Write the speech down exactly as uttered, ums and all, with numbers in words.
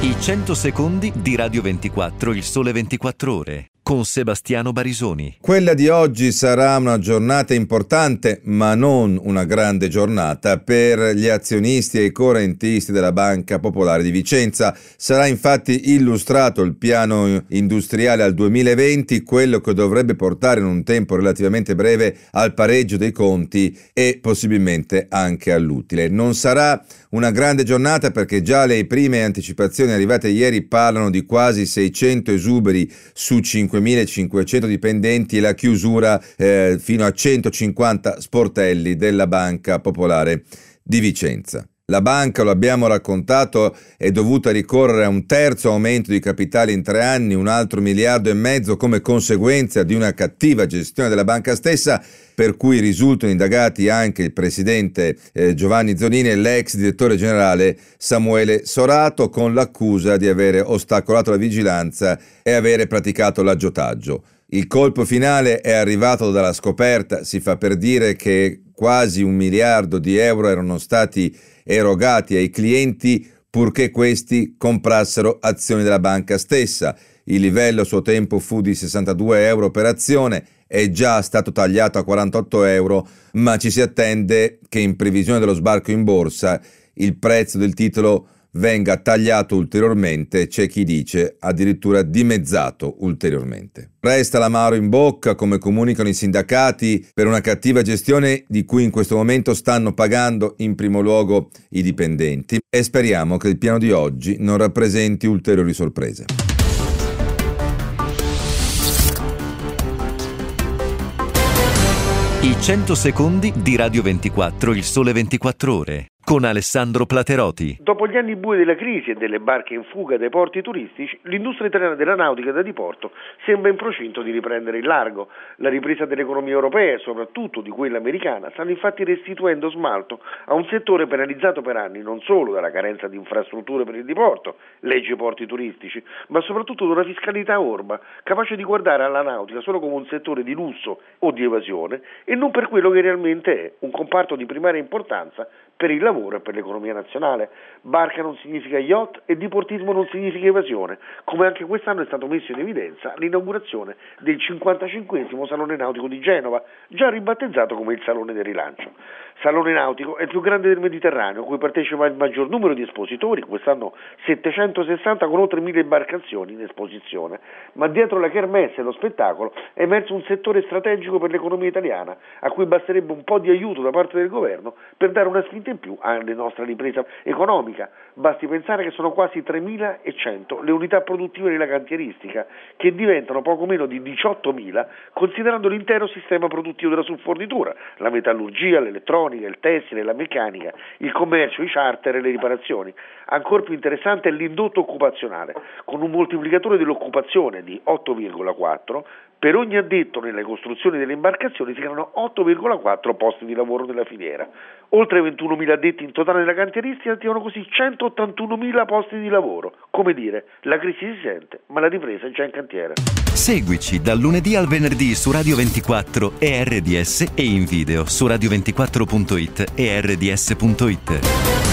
I cento secondi di Radio ventiquattro, il sole ventiquattro ore, con Sebastiano Barisoni. Quella di oggi sarà una giornata importante, ma non una grande giornata per gli azionisti e i correntisti della Banca Popolare di Vicenza. Sarà infatti illustrato il piano industriale al duemilaventi, quello che dovrebbe portare in un tempo relativamente breve al pareggio dei conti e possibilmente anche all'utile. Non sarà una grande giornata perché già le prime anticipazioni arrivate ieri parlano di quasi seicento esuberi su cinquemilacinquecento dipendenti e la chiusura eh, fino a centocinquanta sportelli della Banca Popolare di Vicenza. La banca, lo abbiamo raccontato, è dovuta ricorrere a un terzo aumento di capitale in tre anni, un altro miliardo e mezzo come conseguenza di una cattiva gestione della banca stessa, per cui risultano indagati anche il presidente eh, Giovanni Zonini e l'ex direttore generale Samuele Sorato, con l'accusa di avere ostacolato la vigilanza e avere praticato l'aggiotaggio. Il colpo finale è arrivato dalla scoperta, si fa per dire, che quasi un miliardo di euro erano stati erogati ai clienti purché questi comprassero azioni della banca stessa. Il livello a suo tempo fu di sessantadue euro per azione, è già stato tagliato a quarantotto euro, ma ci si attende che in previsione dello sbarco in borsa il prezzo del titolo venga tagliato ulteriormente, c'è chi dice addirittura dimezzato ulteriormente. Resta l'amaro in bocca, come comunicano i sindacati, per una cattiva gestione di cui in questo momento stanno pagando in primo luogo i dipendenti, e speriamo che il piano di oggi non rappresenti ulteriori sorprese. I cento secondi di Radio ventiquattro, il sole ventiquattro ore, con Alessandro Plateroti. Dopo gli anni bui della crisi e delle barche in fuga dai porti turistici, l'industria italiana della nautica da diporto sembra in procinto di riprendere il largo. La ripresa dell'economia europea e soprattutto di quella americana stanno infatti restituendo smalto a un settore penalizzato per anni non solo dalla carenza di infrastrutture per il diporto, leggi porti turistici, ma soprattutto da una fiscalità orba, capace di guardare alla nautica solo come un settore di lusso o di evasione e non per quello che realmente è, un comparto di primaria importanza per il lavoro e per l'economia nazionale. Barca non significa yacht e diportismo non significa evasione, come anche quest'anno è stato messo in evidenza l'inaugurazione del cinquantacinquesimo Salone Nautico di Genova, già ribattezzato come il Salone del Rilancio. Salone Nautico è il più grande del Mediterraneo, a cui partecipa il maggior numero di espositori, quest'anno settecentosessanta con oltre mille imbarcazioni in esposizione, ma dietro la kermesse e lo spettacolo è emerso un settore strategico per l'economia italiana, a cui basterebbe un po' di aiuto da parte del governo per dare una spinta in più alla nostra ripresa economica. Basti pensare che sono quasi tremilacento le unità produttive della cantieristica, che diventano poco meno di diciottomila considerando l'intero sistema produttivo della subfornitura, la metallurgia, l'elettronica, il tessile, la meccanica, il commercio, i charter e le riparazioni. Ancora più interessante è l'indotto occupazionale, con un moltiplicatore dell'occupazione di otto virgola quattro. Per ogni addetto nelle costruzioni delle imbarcazioni si creano otto virgola quattro posti di lavoro nella filiera. Oltre ventunomila addetti in totale nella cantieristica attivano così centottantunomila posti di lavoro. Come dire, la crisi si sente, ma la ripresa è già in cantiere. Seguici dal lunedì al venerdì su Radio ventiquattro e R D S e in video su radio ventiquattro punto it e R D S punto it.